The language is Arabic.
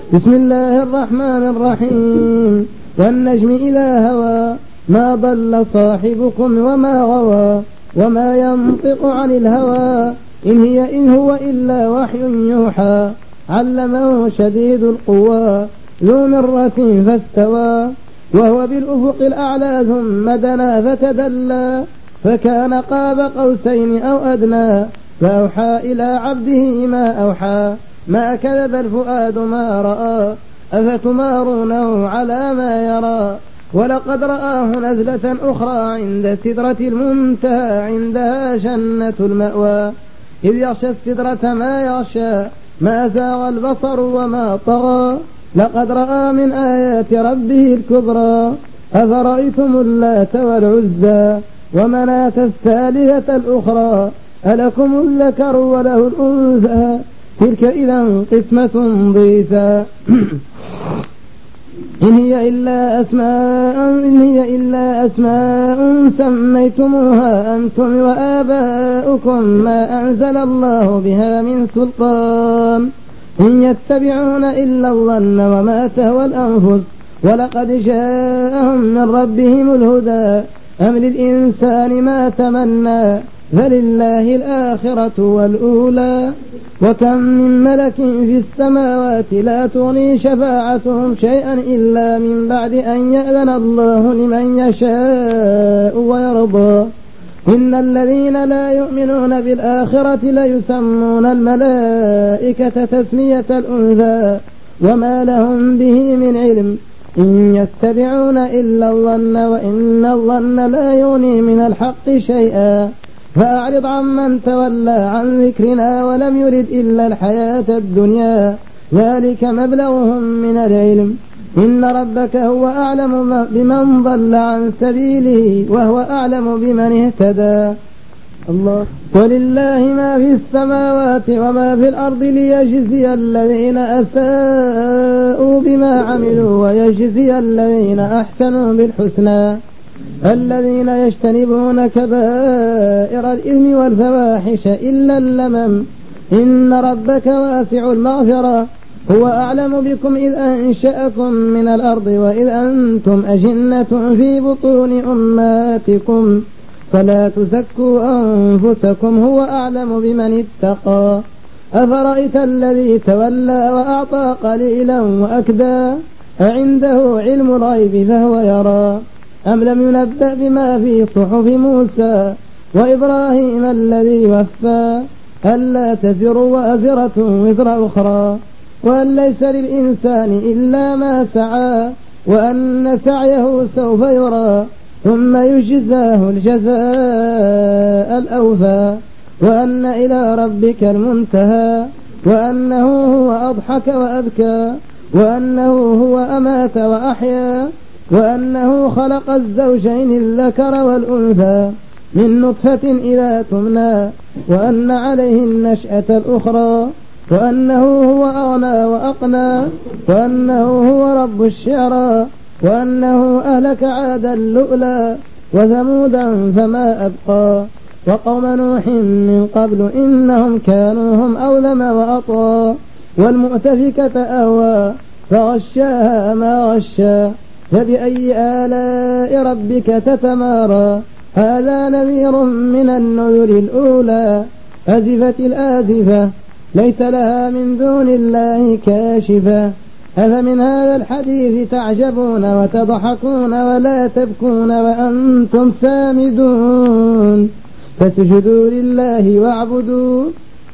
بسم الله الرحمن الرحيم. والنجم إذا هوى ما ضل صاحبكم وما غوى وما ينطق عن الهوى إن هو إلا وحي يوحى علمه شديد القوى ذو مرة فاستوى وهو بالأفق الأعلى ثم دنا فتدلى فكان قاب قوسين أو أدنى فأوحى إلى عبده ما أوحى ما كذب الفؤاد ما رأى أفتمارونه على ما يرى ولقد رآه نزلة أخرى عند سدرة المنتهى عندها جنة المأوى إذ يغشى السدرة ما يغشى ما زاغ البصر وما طغى لقد رأى من آيات ربه الكبرى أفرأيتم اللات والعزى ومناة الثالثة الأخرى ألكم الذكر وله الأنثى تلك إذا قسمة ضيزى إن هي إلا أسماء سميتموها أنتم وآباؤكم ما أنزل الله بها من سلطان إن يتبعون إلا الظن وما تهوى الأنفس ولقد جاءهم من ربهم الهدى أم للإنسان ما تمنى فلله الآخرة والأولى وكم من ملك في السماوات لا تغني شفاعتهم شيئا إلا من بعد أن يأذن الله لمن يشاء ويرضى إن الذين لا يؤمنون بالآخرة ليسمون الملائكة تسمية الأنثى وما لهم به من علم إن يتبعون إلا الظن وإن الظن لا يغني من الحق شيئا فأعرض عمن تولى عن ذكرنا ولم يرد إلا الحياة الدنيا ذلك مبلغهم من العلم إن ربك هو أعلم بمن ضل عن سبيله وهو أعلم بمن اهتدى الله ولله ما في السماوات وما في الأرض ليجزي الذين أساءوا بما عملوا ويجزي الذين أحسنوا بالحسنى الذين يجتنبون كبائر الإثم والفواحش إلا اللمم إن ربك واسع المغفرة هو أعلم بكم إذ أنشأكم من الأرض وإذ أنتم أجنة في بطون أمهاتكم فلا تزكوا أنفسكم هو أعلم بمن اتقى أفرأيت الذي تولى وأعطى قليلا وأكدى أعنده علم الغيب فهو يرى أم لم ينبأ بما في صحف موسى وإبراهيم الذي وفى ألا تزر وازرة وزر أخرى وأن ليس للإنسان إلا ما سعى وأن سعيه سوف يرى ثم يجزاه الجزاء الأوفى وأن إلى ربك المنتهى وأنه هو أضحك وأبكى وأنه هو أمات وأحيا وأنه خلق الزوجين الذكر والأنثى من نطفة إذا تمنى وأن عليه النشأة الأخرى وأنه هو أغنى وأقنى وأنه هو رب الشعرى وأنه أهلك عادا اللؤلا وثمودا فما أبقى وقوم نوح من قبل إنهم كانوا هم أظلم وأطغى والمؤتفكة أهوى فغشاها ما غشى فبأي آلاء ربك تتمارى هذا نذير من النذر الأولى أزفت الآزفة ليس لها من دون الله كاشفة أفمن هذا الحديث تعجبون وتضحكون ولا تبكون وأنتم سامدون فاسجدوا لله واعبدوا